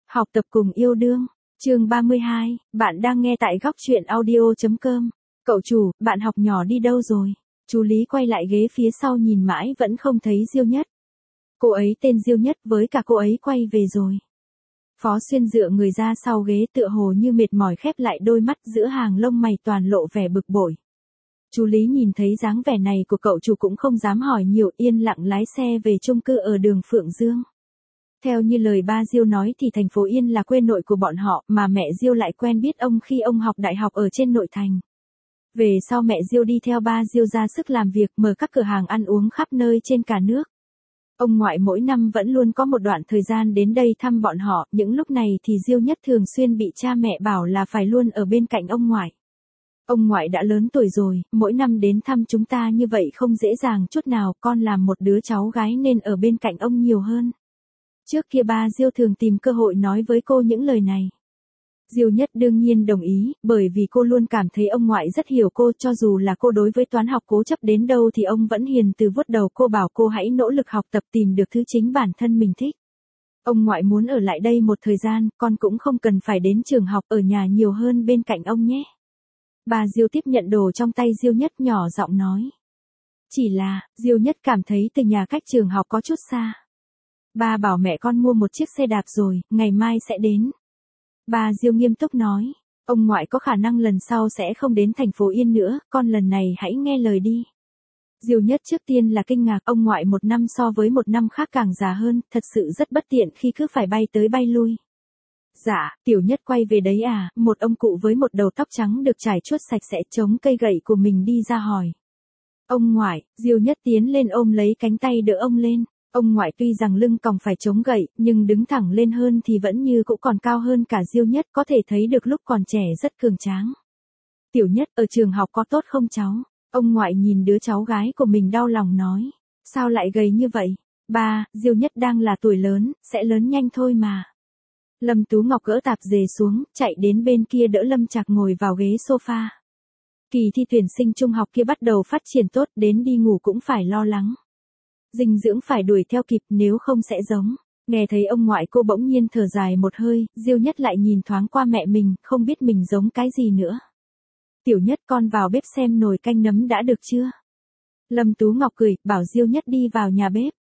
Học tập cùng yêu đương. Chương 32, bạn đang nghe tại góc truyện audio.com. Cậu chủ, bạn học nhỏ đi đâu rồi? Chú Lý quay lại ghế phía sau nhìn mãi vẫn không thấy Diêu Nhất. Cô ấy tên Diêu Nhất, với cả cô ấy quay về rồi. Phó Xuyên dựa người ra sau ghế tựa hồ như mệt mỏi khép lại đôi mắt giữa hàng lông mày toàn lộ vẻ bực bội. Chú Lý nhìn thấy dáng vẻ này của cậu chủ cũng không dám hỏi nhiều, yên lặng lái xe về chung cư ở đường Phượng Dương. Theo như lời ba Diêu nói thì thành phố Yên là quê nội của bọn họ, mà mẹ Diêu lại quen biết ông khi ông học đại học ở trên nội thành. Về sau mẹ Diêu đi theo ba Diêu ra sức làm việc, mở các cửa hàng ăn uống khắp nơi trên cả nước. Ông ngoại mỗi năm vẫn luôn có một đoạn thời gian đến đây thăm bọn họ, những lúc này thì Diêu Nhất thường xuyên bị cha mẹ bảo là phải luôn ở bên cạnh ông ngoại. Ông ngoại đã lớn tuổi rồi, mỗi năm đến thăm chúng ta như vậy không dễ dàng chút nào, con làm một đứa cháu gái nên ở bên cạnh ông nhiều hơn. Trước kia ba Diêu thường tìm cơ hội nói với cô những lời này. Diêu Nhất đương nhiên đồng ý, bởi vì cô luôn cảm thấy ông ngoại rất hiểu cô, cho dù là cô đối với toán học cố chấp đến đâu thì ông vẫn hiền từ vuốt đầu cô, bảo cô hãy nỗ lực học tập tìm được thứ chính bản thân mình thích. Ông ngoại muốn ở lại đây một thời gian, con cũng không cần phải đến trường học, ở nhà nhiều hơn bên cạnh ông nhé. Bà Diêu tiếp nhận đồ trong tay Diêu Nhất nhỏ giọng nói. Chỉ là, Diêu Nhất cảm thấy từ nhà cách trường học có chút xa. Ba bảo mẹ con mua một chiếc xe đạp rồi, ngày mai sẽ đến. Bà Diêu nghiêm túc nói, ông ngoại có khả năng lần sau sẽ không đến thành phố Yên nữa, con lần này hãy nghe lời đi. Diêu Nhất trước tiên là kinh ngạc, ông ngoại một năm so với một năm khác càng già hơn, thật sự rất bất tiện khi cứ phải bay tới bay lui. Dạ, Tiểu Nhất quay về đấy à, một ông cụ với một đầu tóc trắng được trải chuốt sạch sẽ chống cây gậy của mình đi ra hỏi. Ông ngoại, Diêu Nhất tiến lên ôm lấy cánh tay đỡ ông lên. Ông ngoại tuy rằng lưng còng phải chống gậy, nhưng đứng thẳng lên hơn thì vẫn như cũng còn cao hơn cả Diêu Nhất, có thể thấy được lúc còn trẻ rất cường tráng. Tiểu Nhất, ở trường học có tốt không cháu? Ông ngoại nhìn đứa cháu gái của mình đau lòng nói. Sao lại gầy như vậy? Ba, Diêu Nhất đang là tuổi lớn, sẽ lớn nhanh thôi mà. Lâm Tú Ngọc gỡ tạp dề xuống, chạy đến bên kia đỡ Lâm Trạc ngồi vào ghế sofa. Kỳ thi tuyển sinh trung học kia bắt đầu phát triển tốt, đến đi ngủ cũng phải lo lắng. Dinh dưỡng phải đuổi theo kịp, nếu không sẽ giống. Nghe thấy ông ngoại cô bỗng nhiên thở dài một hơi, Diêu Nhất lại nhìn thoáng qua mẹ mình, không biết mình giống cái gì nữa. Tiểu Nhất, con vào bếp xem nồi canh nấm đã được chưa? Lâm Tú Ngọc cười, bảo Diêu Nhất đi vào nhà bếp.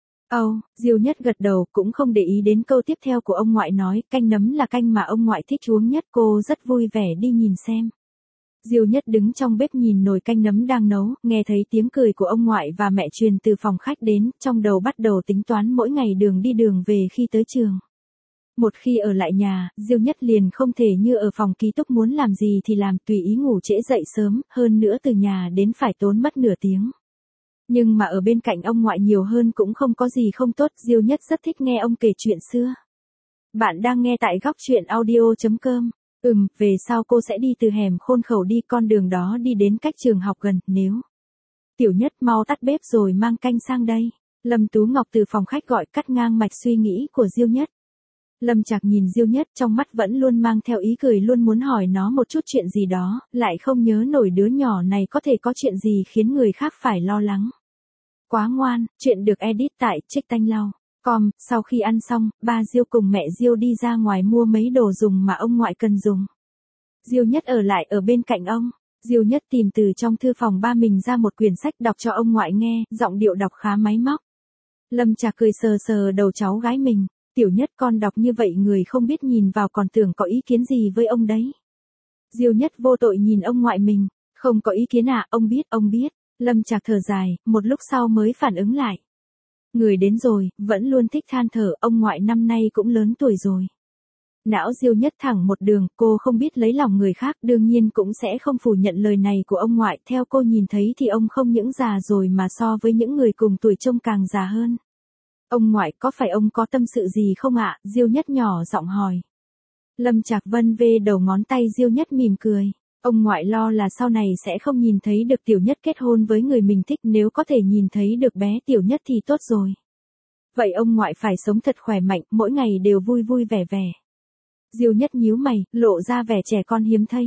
Diêu Nhất gật đầu, cũng không để ý đến câu tiếp theo của ông ngoại nói, canh nấm là canh mà ông ngoại thích uống nhất, cô rất vui vẻ đi nhìn xem. Diêu Nhất đứng trong bếp nhìn nồi canh nấm đang nấu, nghe thấy tiếng cười của ông ngoại và mẹ truyền từ phòng khách đến, trong đầu bắt đầu tính toán mỗi ngày đường đi đường về khi tới trường. Một khi ở lại nhà, Diêu Nhất liền không thể như ở phòng ký túc muốn làm gì thì làm, tùy ý ngủ trễ dậy sớm, hơn nữa từ nhà đến phải tốn mất nửa tiếng. Nhưng mà ở bên cạnh ông ngoại nhiều hơn cũng không có gì không tốt, Diêu Nhất rất thích nghe ông kể chuyện xưa. Bạn đang nghe tại góc truyện audio.com. Về sau cô sẽ đi từ hẻm Khôn Khẩu đi, con đường đó đi đến cách trường học gần, nếu. Tiểu Nhất, mau tắt bếp rồi mang canh sang đây. Lâm Tú Ngọc từ phòng khách gọi, cắt ngang mạch suy nghĩ của Diêu Nhất. Lâm Trạc nhìn Diêu Nhất, trong mắt vẫn luôn mang theo ý cười, luôn muốn hỏi nó một chút chuyện gì đó, lại không nhớ nổi đứa nhỏ này có thể có chuyện gì khiến người khác phải lo lắng. Quá ngoan, chuyện được edit tại tricktanh.com. Sau khi ăn xong, ba Diêu cùng mẹ Diêu đi ra ngoài mua mấy đồ dùng mà ông ngoại cần dùng. Diêu Nhất ở lại ở bên cạnh ông. Diêu Nhất tìm từ trong thư phòng ba mình ra một quyển sách đọc cho ông ngoại nghe, giọng điệu đọc khá máy móc. Lâm Trạc cười sờ sờ đầu cháu gái mình. Tiểu Nhất, con đọc như vậy người không biết nhìn vào còn tưởng có ý kiến gì với ông đấy. Diêu Nhất vô tội nhìn ông ngoại mình. Không có ý kiến à, ông biết. Lâm Trạc thở dài, một lúc sau mới phản ứng lại. Người đến rồi, vẫn luôn thích than thở, ông ngoại năm nay cũng lớn tuổi rồi. Não Diêu Nhất thẳng một đường, cô không biết lấy lòng người khác, đương nhiên cũng sẽ không phủ nhận lời này của ông ngoại, theo cô nhìn thấy thì ông không những già rồi mà so với những người cùng tuổi trông càng già hơn. Ông ngoại, có phải ông có tâm sự gì không ạ? Diêu Nhất nhỏ giọng hỏi. Lâm Trạc vân vê đầu ngón tay, Diêu Nhất mỉm cười. Ông ngoại lo là sau này sẽ không nhìn thấy được Tiểu Nhất kết hôn với người mình thích, nếu có thể nhìn thấy được bé Tiểu Nhất thì tốt rồi. Vậy ông ngoại phải sống thật khỏe mạnh, mỗi ngày đều vui vui vẻ vẻ. Diêu Nhất nhíu mày, lộ ra vẻ trẻ con hiếm thấy.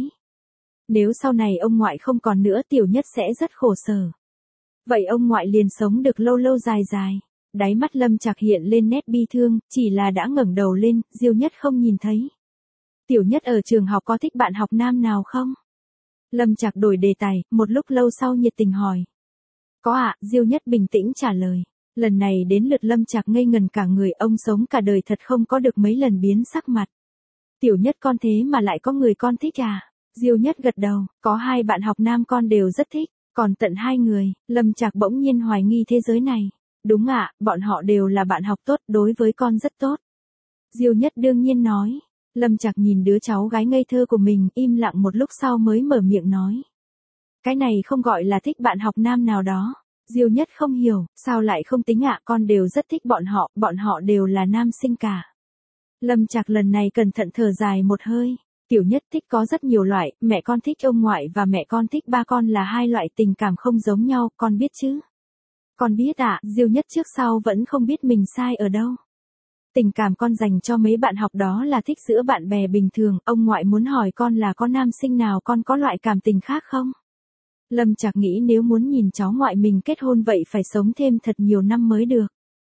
Nếu sau này ông ngoại không còn nữa, Tiểu Nhất sẽ rất khổ sở. Vậy ông ngoại liền sống được lâu lâu dài dài. Đáy mắt Lâm Trạc hiện lên nét bi thương, chỉ là đã ngẩng đầu lên, Diêu Nhất không nhìn thấy. Tiểu Nhất ở trường học có thích bạn học nam nào không? Lâm Trạc đổi đề tài, một lúc lâu sau nhiệt tình hỏi. Có ạ, Diêu Nhất bình tĩnh trả lời. Lần này đến lượt Lâm Trạc ngây ngần cả người, ông sống cả đời thật không có được mấy lần biến sắc mặt. Tiểu Nhất con thế mà lại có người con thích à? Diêu Nhất gật đầu, có 2 bạn học nam con đều rất thích, còn tận 2 người, Lâm Trạc bỗng nhiên hoài nghi thế giới này. Đúng ạ, bọn họ đều là bạn học tốt, đối với con rất tốt. Diêu Nhất đương nhiên nói. Lâm Trạc nhìn đứa cháu gái ngây thơ của mình, im lặng một lúc sau mới mở miệng nói. Cái này không gọi là thích bạn học nam nào đó. Diêu Nhất không hiểu, sao lại không tính ạ, con đều rất thích bọn họ đều là nam sinh cả. Lâm Trạc lần này cẩn thận thở dài một hơi. Tiểu Nhất thích có rất nhiều loại, mẹ con thích ông ngoại và mẹ con thích ba con là 2 loại tình cảm không giống nhau, con biết chứ? Con biết ạ, Diêu Nhất trước sau vẫn không biết mình sai ở đâu. Tình cảm con dành cho mấy bạn học đó là thích giữa bạn bè bình thường, ông ngoại muốn hỏi con là có nam sinh nào con có loại cảm tình khác không? Lâm Trạc nghĩ nếu muốn nhìn cháu ngoại mình kết hôn vậy phải sống thêm thật nhiều năm mới được.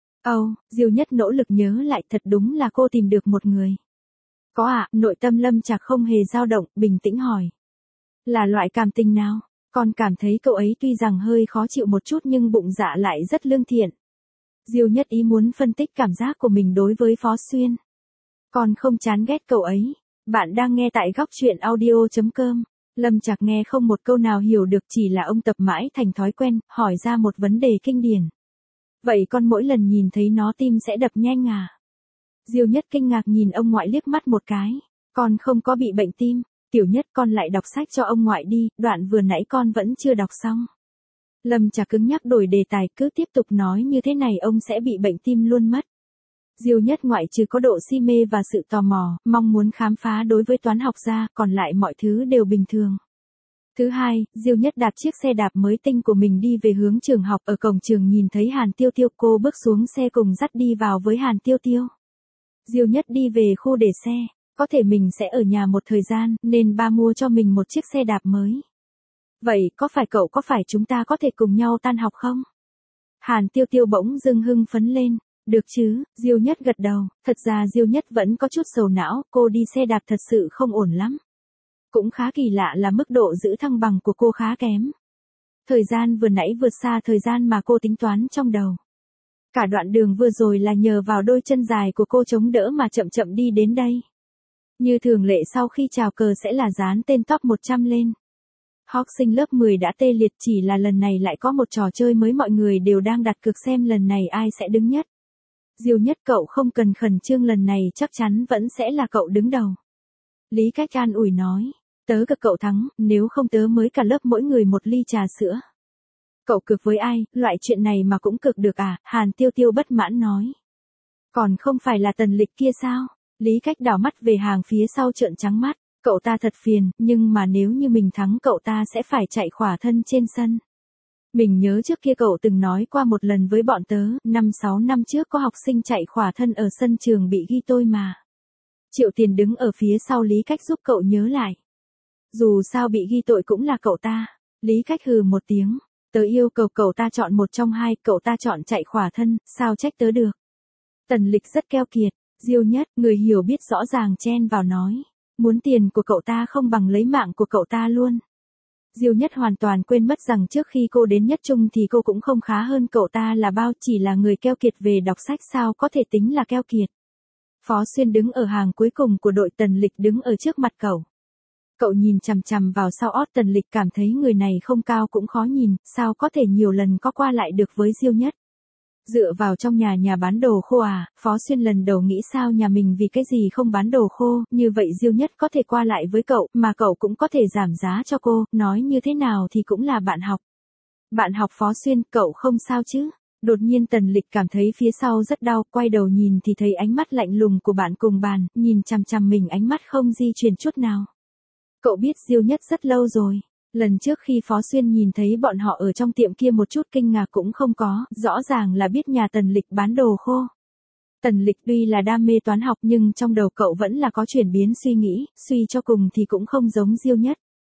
Diêu Nhất nỗ lực nhớ lại, thật đúng là cô tìm được một người. Có ạ, nội tâm Lâm Trạc không hề dao động, bình tĩnh hỏi. Là loại cảm tình nào? Con cảm thấy cậu ấy tuy rằng hơi khó chịu một chút nhưng bụng dạ lại rất lương thiện. Diêu Nhất ý muốn phân tích cảm giác của mình đối với Phó Xuyên. Con không chán ghét cậu ấy. Bạn đang nghe tại góc truyện audio.com. Lâm Trạc nghe không một câu nào hiểu được, chỉ là ông tập mãi thành thói quen, hỏi ra một vấn đề kinh điển. Vậy con mỗi lần nhìn thấy nó tim sẽ đập nhanh à? Diêu Nhất kinh ngạc nhìn ông ngoại liếc mắt một cái. Con không có bị bệnh tim. Tiểu Nhất con lại đọc sách cho ông ngoại đi, đoạn vừa nãy con vẫn chưa đọc xong. Lâm Trạc cứng nhắc đổi đề tài, cứ tiếp tục nói như thế này ông sẽ bị bệnh tim luôn mất. Diêu Nhất ngoại trừ có độ si mê và sự tò mò, mong muốn khám phá đối với toán học ra, còn lại mọi thứ đều bình thường. Thứ hai, Diêu Nhất đạp chiếc xe đạp mới tinh của mình đi về hướng trường học, ở cổng trường nhìn thấy Hàn Tiêu Tiêu, cô bước xuống xe cùng dắt đi vào với Hàn Tiêu Tiêu. Diêu Nhất đi về khu để xe, có thể mình sẽ ở nhà một thời gian, nên ba mua cho mình một chiếc xe đạp mới. Vậy, có phải chúng ta có thể cùng nhau tan học không? Hàn Tiêu Tiêu bỗng dưng hưng phấn lên. Được chứ, Diêu Nhất gật đầu, thật ra Diêu Nhất vẫn có chút sầu não, cô đi xe đạp thật sự không ổn lắm. Cũng khá kỳ lạ là mức độ giữ thăng bằng của cô khá kém. Thời gian vừa nãy vượt xa thời gian mà cô tính toán trong đầu. Cả đoạn đường vừa rồi là nhờ vào đôi chân dài của cô chống đỡ mà chậm chậm đi đến đây. Như thường lệ sau khi chào cờ sẽ là dán tên top 100 lên. Học sinh lớp 10 đã tê liệt, chỉ là lần này lại có một trò chơi mới, mọi người đều đang đặt cược xem lần này ai sẽ đứng nhất. Diêu Nhất cậu không cần khẩn trương, lần này chắc chắn vẫn sẽ là cậu đứng đầu. Lý Cách an ủi nói, tớ cực cậu thắng, nếu không tớ mới cả lớp mỗi người một ly trà sữa. Cậu cược với ai, loại chuyện này mà cũng cược được à? Hàn Tiêu Tiêu bất mãn nói. Còn không phải là Tần Lịch kia sao? Lý Cách đảo mắt về hàng phía sau trợn trắng mắt, cậu ta thật phiền, nhưng mà nếu như mình thắng cậu ta sẽ phải chạy khỏa thân trên sân. Mình nhớ trước kia cậu từng nói qua một lần với bọn tớ, 5-6 năm trước có học sinh chạy khỏa thân ở sân trường bị ghi tôi mà. Triệu Tiền đứng ở phía sau Lý Cách giúp cậu nhớ lại. Dù sao bị ghi tội cũng là cậu ta. Lý Cách hừ một tiếng. Tớ yêu cầu cậu ta chọn một trong hai, cậu ta chọn chạy khỏa thân, sao trách tớ được. Tần Lịch rất keo kiệt. Diêu Nhất, người hiểu biết rõ ràng chen vào nói. Muốn tiền của cậu ta không bằng lấy mạng của cậu ta luôn. Diêu Nhất hoàn toàn quên mất rằng trước khi cô đến nhất trung thì cô cũng không khá hơn cậu ta là bao, chỉ là người keo kiệt về đọc sách sao có thể tính là keo kiệt. Phó Xuyên đứng ở hàng cuối cùng của đội, Tần Lịch đứng ở trước mặt cậu. Cậu nhìn chằm chằm vào sau ót Tần Lịch, cảm thấy người này không cao cũng khó nhìn, sao có thể nhiều lần có qua lại được với Diêu Nhất. Dựa vào trong nhà bán đồ khô à? Phó Xuyên lần đầu nghĩ sao nhà mình vì cái gì không bán đồ khô, như vậy Diêu Nhất có thể qua lại với cậu, mà cậu cũng có thể giảm giá cho cô, nói như thế nào thì cũng là bạn học. Bạn học Phó Xuyên, cậu không sao chứ? Đột nhiên Tần Lịch cảm thấy phía sau rất đau, quay đầu nhìn thì thấy ánh mắt lạnh lùng của bạn cùng bàn, nhìn chằm chằm mình, ánh mắt không di chuyển chút nào. Cậu biết Diêu Nhất rất lâu rồi. Lần trước khi Phó Xuyên nhìn thấy bọn họ ở trong tiệm kia một chút kinh ngạc cũng không có, rõ ràng là biết nhà Tần Lịch bán đồ khô. Tần Lịch tuy là đam mê toán học nhưng trong đầu cậu vẫn là có chuyển biến suy nghĩ, suy cho cùng thì cũng không giống Diêu Nhất.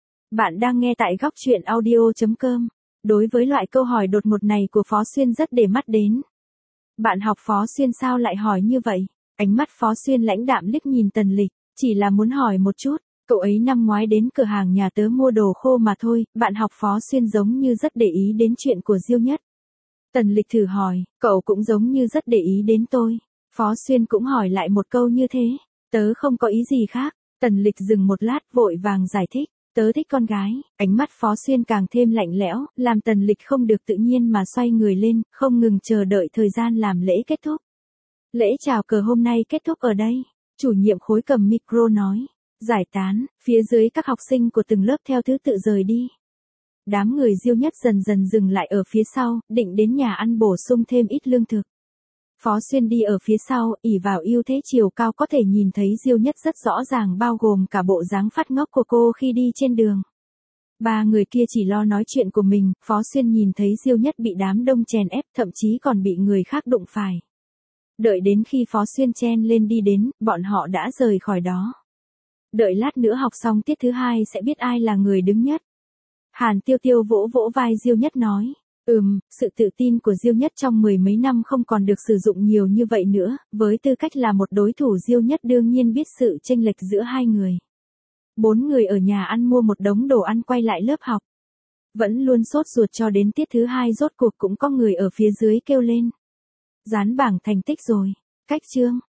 Bạn đang nghe tại góc truyện audio.com. Đối với loại câu hỏi đột ngột này của Phó Xuyên rất để mắt đến. Bạn học Phó Xuyên sao lại hỏi như vậy? Ánh mắt Phó Xuyên lãnh đạm liếc nhìn Tần Lịch, chỉ là muốn hỏi một chút, cậu ấy năm ngoái đến cửa hàng nhà tớ mua đồ khô mà thôi, bạn học Phó Xuyên giống như rất để ý đến chuyện của Diêu Nhất. Tần Lịch thử hỏi, cậu cũng giống như rất để ý đến tôi. Phó Xuyên cũng hỏi lại một câu như thế, tớ không có ý gì khác. Tần Lịch dừng một lát vội vàng giải thích, tớ thích con gái. Ánh mắt Phó Xuyên càng thêm lạnh lẽo, làm Tần Lịch không được tự nhiên mà xoay người lên, không ngừng chờ đợi thời gian làm lễ kết thúc. Lễ chào cờ hôm nay kết thúc ở đây. Chủ nhiệm khối cầm micro nói. Giải tán, phía dưới các học sinh của từng lớp theo thứ tự rời đi. Đám người Diêu Nhất dần dần dừng lại ở phía sau, định đến nhà ăn bổ sung thêm ít lương thực. Phó Xuyên đi ở phía sau, ỷ vào ưu thế chiều cao có thể nhìn thấy Diêu Nhất rất rõ ràng bao gồm cả bộ dáng phát ngốc của cô khi đi trên đường. Ba người kia chỉ lo nói chuyện của mình, Phó Xuyên nhìn thấy Diêu Nhất bị đám đông chèn ép, thậm chí còn bị người khác đụng phải. Đợi đến khi Phó Xuyên chen lên đi đến, bọn họ đã rời khỏi đó. Đợi lát nữa học xong tiết thứ 2 sẽ biết ai là người đứng nhất. Hàn Tiêu Tiêu vỗ vỗ vai Diêu Nhất nói. Sự tự tin của Diêu Nhất trong mười mấy năm không còn được sử dụng nhiều như vậy nữa, với tư cách là một đối thủ Diêu Nhất đương nhiên biết sự chênh lệch giữa hai người. 4 người ở nhà ăn mua một đống đồ ăn quay lại lớp học. Vẫn luôn sốt ruột cho đến tiết thứ 2 rốt cuộc cũng có người ở phía dưới kêu lên. Dán bảng thành tích rồi. Cách chương.